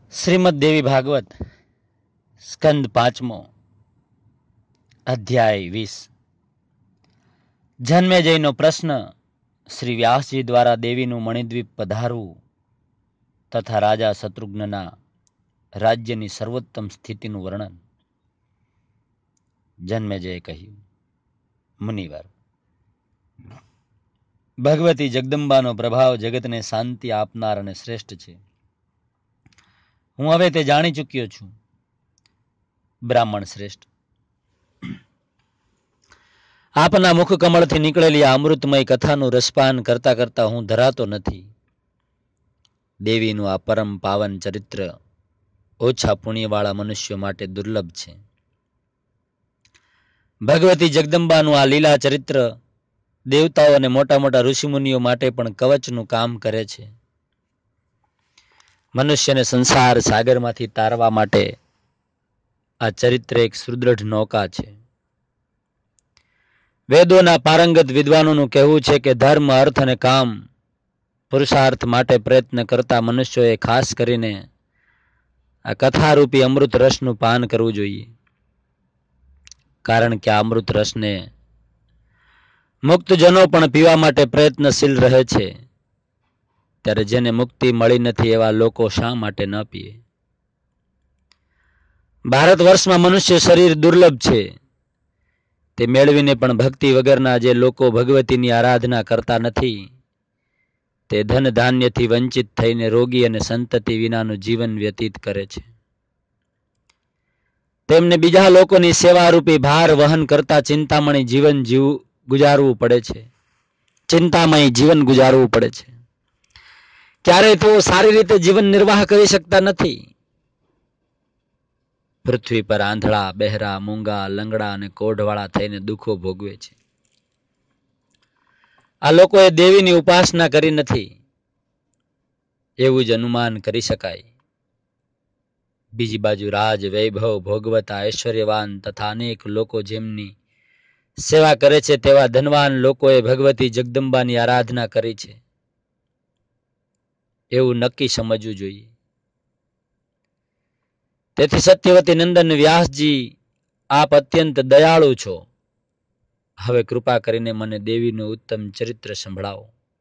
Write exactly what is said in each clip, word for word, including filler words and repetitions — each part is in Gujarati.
શ્રીમદ દેવી ભાગવત સ્કંદ પાંચમો અધ્યાય વીસ. જન્મેજયનો પ્રશ્ન, શ્રી વ્યાસજી દ્વારા દેવીનું મણિદ્વીપ પધારવું તથા રાજા શત્રુઘ્નના રાજ્યની સર્વોત્તમ સ્થિતિનું વર્ણન. જન્મેજયે કહ્યું, મુનિવર, ભગવતી જગદંબાનો પ્રભાવ જગતને શાંતિ આપનાર અને શ્રેષ્ઠ છે. હું હવે તે જાણી ચૂક્યો છું. બ્રાહ્મણ શ્રેષ્ઠ, આપના મુખ કમળથી નીકળેલી આ અમૃતમય કથાનું રસપાન કરતા કરતા હું ધરાતો નથી. દેવીનું આ પરમ પાવન ચરિત્ર ઓછા પુણ્યવાળા મનુષ્યો માટે દુર્લભ છે. ભગવતી જગદંબાનું આ લીલા ચરિત્ર દેવતાઓ અને મોટા મોટા ઋષિમુનિઓ માટે પણ કવચનું કામ કરે છે. મનુષ્યને સંસાર સાગરમાંથી તારવા માટે આ ચરિત્ર એક સુદૃઢ નૌકા છે. વેદોના પારંગત વિદ્વાનોનું કહેવું છે કે ધર્મ, અર્થ અને કામ પુરુષાર્થ માટે પ્રયત્ન કરતા મનુષ્યોએ ખાસ કરીને આ કથારૂપી અમૃત રસનું પાન કરવું જોઈએ. કારણ કે આ અમૃત રસને મુક્તજનો પણ પીવા માટે પ્રયત્નશીલ રહે છે, ત્યારે જેને મુક્તિ મળી નથી એવા લોકો શા માટે ન પીએ? ભારત વર્ષમાં મનુષ્ય શરીર દુર્લભ છે. તે મેળવીને પણ ભક્તિ વગરના જે લોકો ભગવતીની આરાધના કરતા નથી, તે ધન ધાન્યથી વંચિત થઈને રોગી અને સંતતિ વિનાનું જીવન વ્યતીત કરે છે. તેમને બીજા લોકોની સેવારૂપી ભાર વહન કરતા ચિંતામણી જીવન જીવ ગુજારવું પડે છે. ચિંતામય જીવન ગુજારવું પડે છે. ક્યારેય તેઓ સારી રીતે જીવન નિર્વાહ કરી શકતા નથી. પૃથ્વી પર આંધળા, બહેરા, મૂંગા, લંગડા અને કોઢવાળા થઈને દુઃખો ભોગવે છે. આ લોકોએ દેવીની ઉપાસના કરી નથી એવું જ અનુમાન કરી શકાય. બીજી બાજુ રાજ, વૈભવ ભોગવતા ઐશ્વર્યવાન તથા અનેક લોકો જેમની સેવા કરે છે તેવા ધનવાન લોકોએ ભગવતી જગદંબાની આરાધના કરી છે એવું નક્કી સમજવું જોઈએ. તેથી સત્યવતી નંદન વ્યાસજી, આપ અત્યંત દયાળુ છો. હવે કૃપા કરીને મને દેવીનું ઉત્તમ ચરિત્ર સંભળાવો.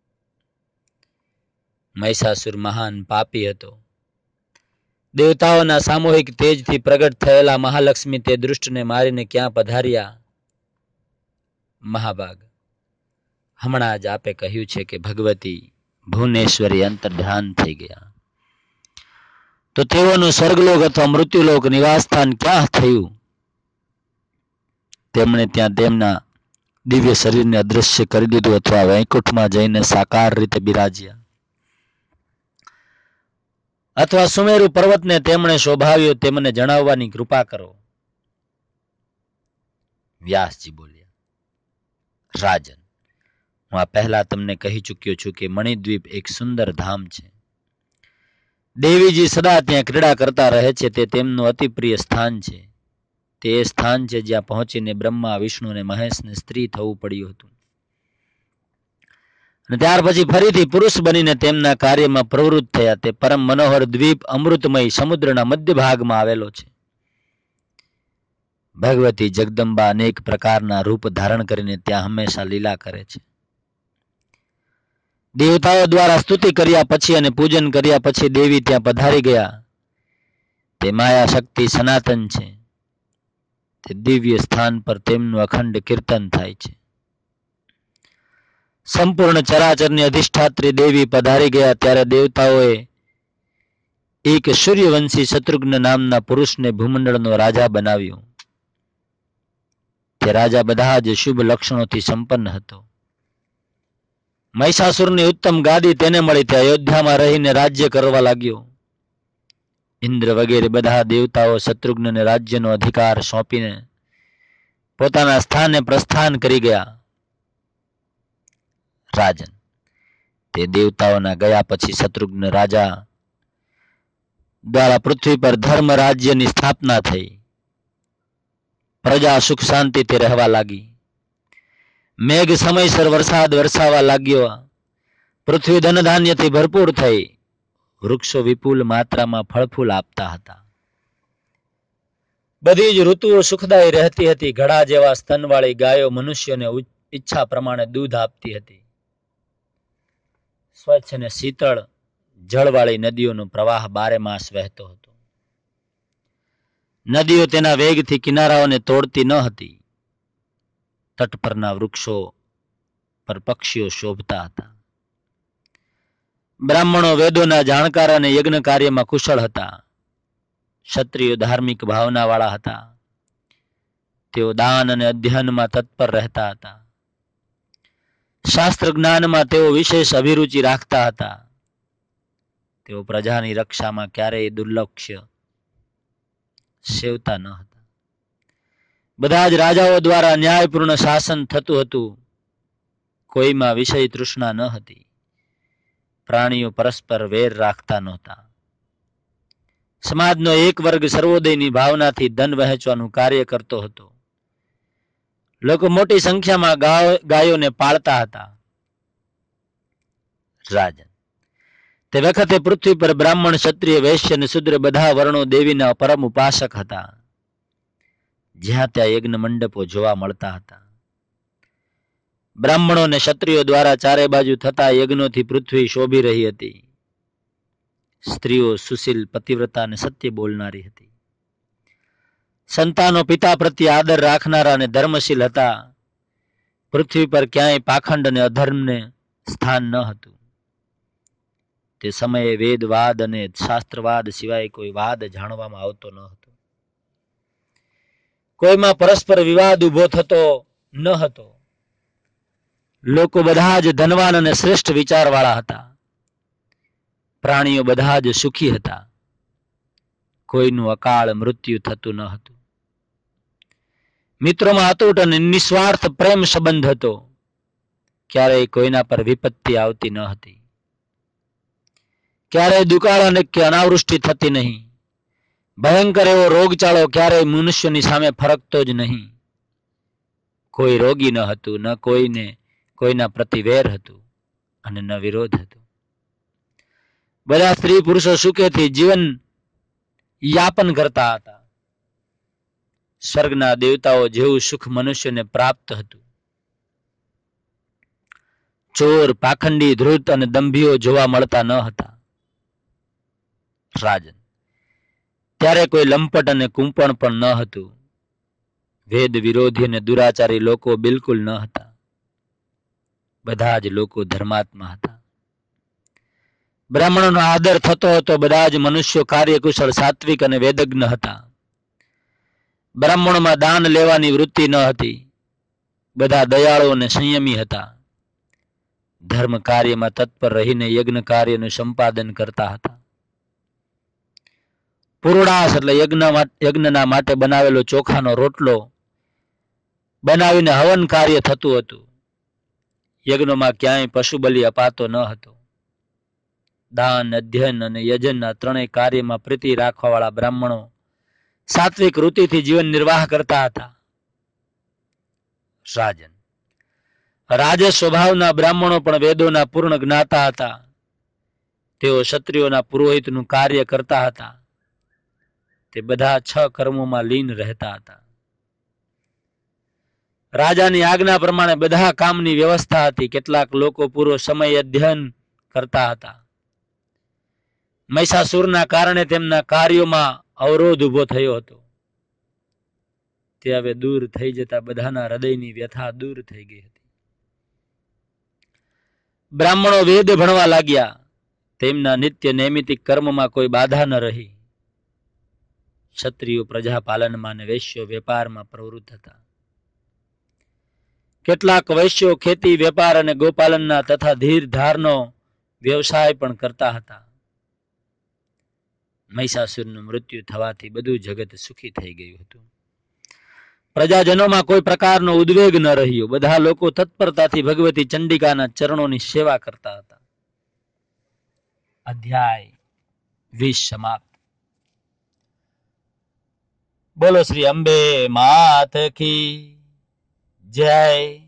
મહિષાસુર મહાન પાપી હતો. દેવતાઓના સામૂહિક તેજથી પ્રગટ થયેલા મહાલક્ષ્મી તે દુષ્ટને મારીને ક્યાં પધાર્યા? મહાભાગ, હમણાં જ આપે કહ્યું છે કે ભગવતી ભુવનેશ્વરી અંતર્ધ્યાન થઈ ગયા, તો તેઓનું સ્વર્ગલોક અથવા મૃત્યુલોક નિવાસસ્થાન ક્યાં થયું? તેમણે ત્યાં તેમના દિવ્ય શરીરને અદૃશ્ય કરી દીધું અથવા વૈકુંઠમાં જઈને સાકાર રીતે બિરાજ્યા, અથવા સુમેરુ પર્વતને તેમણે શોભાવ્યો તે મને જણાવવાની કૃપા કરો. વ્યાસજી બોલ્યા, રાજન, હું આ પહેલા તમને કહી ચૂક્યો છું કે મણિદ્વીપ એક સુંદર ધામ છે. દેવીજી સદા ત્યાં ક્રીડા કરતા રહે છે. તે તેમનું અતિ પ્રિય સ્થાન છે. તે એ સ્થાન છે જ્યાં પહોંચીને બ્રહ્મા, વિષ્ણુ અને મહેશને સ્ત્રી થવું પડ્યું હતું અને ત્યાર પછી ફરીથી પુરુષ બનીને તેમના કાર્યમાં પ્રવૃત્ત થયા. તે પરમ મનોહર દ્વીપ અમૃતમય સમુદ્રના મધ્ય ભાગમાં આવેલો છે. ભગવતી જગદંબા અનેક પ્રકારના રૂપ ધારણ કરીને ત્યાં હંમેશા લીલા કરે છે. દેવતાઓ દ્વારા સ્તુતિ કર્યા પછી અને પૂજન કર્યા પછી દેવી ત્યાં પધારી ગયા. તે માયા શક્તિ સનાતન છે. તે દિવ્ય સ્થાન પર તેમનું અખંડ કીર્તન થાય છે. સંપૂર્ણ ચરાચરની અધિષ્ઠાત્રી દેવી પધારી ગયા ત્યારે દેવતાઓએ એક સૂર્યવંશી શત્રુઘ્ન નામના પુરુષને ભૂમંડળનો રાજા બનાવ્યો. તે રાજા બધા જ શુભ લક્ષણોથી સંપન્ન હતો. મહિષાસુરની ઉત્તમ ગાદી તેને મળી. તે અયોધ્યામાં રહીને રાજ્ય કરવા લાગ્યો. ઇન્દ્ર વગેરે બધા દેવતાઓ શત્રુઘ્નને રાજ્યનો અધિકાર સોંપીને પોતાના સ્થાને પ્રસ્થાન કરી ગયા. રાજન, તે દેવતાઓના ગયા પછી શત્રુઘ્ન રાજા દ્વારા પૃથ્વી પર ધર્મ રાજ્યની સ્થાપના થઈ. પ્રજા સુખ શાંતિથી રહેવા લાગી. મેઘ સમયસર વરસાદ વરસાવા લાગ્યો. પૃથ્વી ધન ધાન્યથી ભરપૂર થઈ. વૃક્ષો વિપુલ માત્રામાં ફળફૂલ આપતા હતા. બધી જ ઋતુઓ સુખદાયી રહેતી હતી. ઘડા જેવા સ્તનવાળી ગાયો મનુષ્યોને ઈચ્છા પ્રમાણે દૂધ આપતી હતી. સ્વચ્છ અને શીતળ જળવાળી નદીઓનો પ્રવાહ બારે માસ વહેતો હતો. નદીઓ તેના વેગથી કિનારાઓને તોડતી ન હતી. તટ પરના વૃક્ષો પર પક્ષીઓ શોભતા હતા. બ્રાહ્મણો વેદોના જાણકાર અને યજ્ઞ કાર્યમાં કુશળ હતા. ક્ષત્રિયો ધાર્મિક ભાવના વાળા હતા. તેઓ દાન અને અધ્યયનમાં તત્પર રહેતા હતા. શાસ્ત્ર જ્ઞાનમાં તેઓ વિશેષ અભિરુચિ રાખતા હતા. તેઓ પ્રજાની રક્ષામાં ક્યારેય દુર્લક્ષ્ય સેવતા ન હતા. બધા જ રાજાઓ દ્વારા ન્યાયપૂર્ણ શાસન થતું હતું. કોઈમાં વિષય તૃષ્ણા ન હતી. પ્રાણીઓ પરસ્પર વેર રાખતા નહોતા. સમાજનો એક વર્ગ સર્વોદયની ભાવનાથી ધન વહેંચવાનું કાર્ય કરતો હતો. લોકો મોટી સંખ્યામાં ગાયોને પાળતા હતા. રાજન તે વખતે પૃથ્વી પર બ્રાહ્મણ, ક્ષત્રિય, વૈશ્ય અને શુદ્ર બધા વર્ણો દેવીના પરમ ઉપાસક હતા. જ્યાં ત્યાં યજ્ઞ મંડપો જોવા મળતા હતા. બ્રાહ્મણો અને ક્ષત્રિયો દ્વારા ચારે બાજુ થતા યજ્ઞોથી પૃથ્વી શોભી રહી હતી. સ્ત્રીઓ સુશીલ, પતિવ્રતા અને સત્ય બોલનારી હતી. સંતાનો પિતા પ્રત્યે આદર રાખનારા અને ધર્મશીલ હતા. પૃથ્વી પર ક્યાંય પાખંડ અને અધર્મને સ્થાન ન હતું. તે સમયે વેદવાદ અને શાસ્ત્રવાદ સિવાય કોઈ વાદ જાણવામાં આવતો ન હતો. કોઈમાં પરસ્પર વિવાદ ઉભો થતો ન હતો. લોકો બધા જ ધનવાન અને શ્રેષ્ઠ વિચારવાળા હતા. પ્રાણીઓ બધા જ સુખી હતા. કોઈનું અકાળ મૃત્યુ થતું ન હતું. મિત્રોમાં અતૂટ અને નિસ્વાર્થ પ્રેમ સંબંધ હતો. ક્યારેય કોઈના પર વિપત્તિ આવતી ન હતી. ક્યારેય દુકાળ અને કે અનાવૃષ્ટિ થતી નહીં. ભયંકર એવો રોગચાળો ક્યારેય મનુષ્યની સામે ફરકતો જ નહીં. કોઈ રોગી ન હતું, ન કોઈને કોઈના પ્રતિ વેર હતું અને ન વિરોધ હતો. બધા સ્ત્રી પુરુષો સુખેથી જીવન યાપન કરતા હતા. સ્વર્ગના દેવતાઓ જેવું સુખ મનુષ્યને પ્રાપ્ત હતું. ચોર, પાખંડી, ધૃત અને દંભીઓ જોવા મળતા ન હતા. રાજન ત્યારે કોઈ લંપટ અને કુંપણ પણ ન હતું. વેદ વિરોધી અને દુરાચારી લોકો બિલકુલ ન હતા. બધા જ લોકો ધર્માત્મા હતા. બ્રાહ્મણોનો આદર થતો હતો. બધા જ મનુષ્યો કાર્યકુશળ, સાત્વિક અને વેદજ્ઞ હતા. બ્રાહ્મણોમાં દાન લેવાની વૃત્તિ ન હતી. બધા દયાળુ અને સંયમી હતા. ધર્મ કાર્યમાં તત્પર રહીને યજ્ઞ કાર્યનું સંપાદન કરતા હતા. પુરોડાસ એટલે યજ્ઞ યજ્ઞના માટે બનાવેલો ચોખાનો રોટલો બનાવીને હવન કાર્ય થતું હતું. યજ્ઞમાં ક્યાંય પશુ બલિ અપાતો ન હતો. દાન, અધ્યયન અને યજનના ત્રણેય કાર્યમાં પ્રીતિ રાખવાવાળા બ્રાહ્મણો સાત્વિક વૃત્તિથી જીવન નિર્વાહ કરતા હતા. રાજન રાજસ સ્વભાવના બ્રાહ્મણો પણ વેદોના પૂર્ણ જ્ઞાતા હતા. તેઓ ક્ષત્રિયોના પુરોહિતનું કાર્ય કરતા હતા. તે બધા છ કર્મોમાં લીન રહેતા હતા. રાજાની આજ્ઞા પ્રમાણે બધા કામની વ્યવસ્થા હતી. કેટલાક લોકો પૂરો સમય અધ્યયન કરતા હતા. મહિષાસુરના કારણે તેમના કાર્યોમાં અવરોધ ઉભો થયો હતો. તે હવે દૂર થઈ જતા બધાના હૃદયની વ્યથા દૂર થઈ ગઈ હતી. બ્રાહ્મણો વેદ ભણવા લાગ્યા. તેમના નિત્ય નૈમિતિક કર્મમાં કોઈ બાધા ન રહી. ક્ષત્રિયો પ્રજા પાલનમાં અને વૈશ્યો વેપારમાં પ્રવૃત્ત હતા. કેટલાક વૈશ્યો ખેતી, વેપાર અને ગોપાલનના તથા ધીર ધારનો વ્યવસાય પણ કરતા હતા. મહિષાસુરનું મૃત્યુ થવાથી બધું જગત સુખી થઈ ગયું હતું. પ્રજાજનોમાં કોઈ પ્રકારનો ઉદ્વેગ ન રહ્યો. બધા લોકો તત્પરતાથી ભગવતી ચંડિકાના ચરણોની સેવા કરતા હતા. અધ્યાય વીસ સમાપ્ત. બોલો શ્રી અંબે માત કી જય.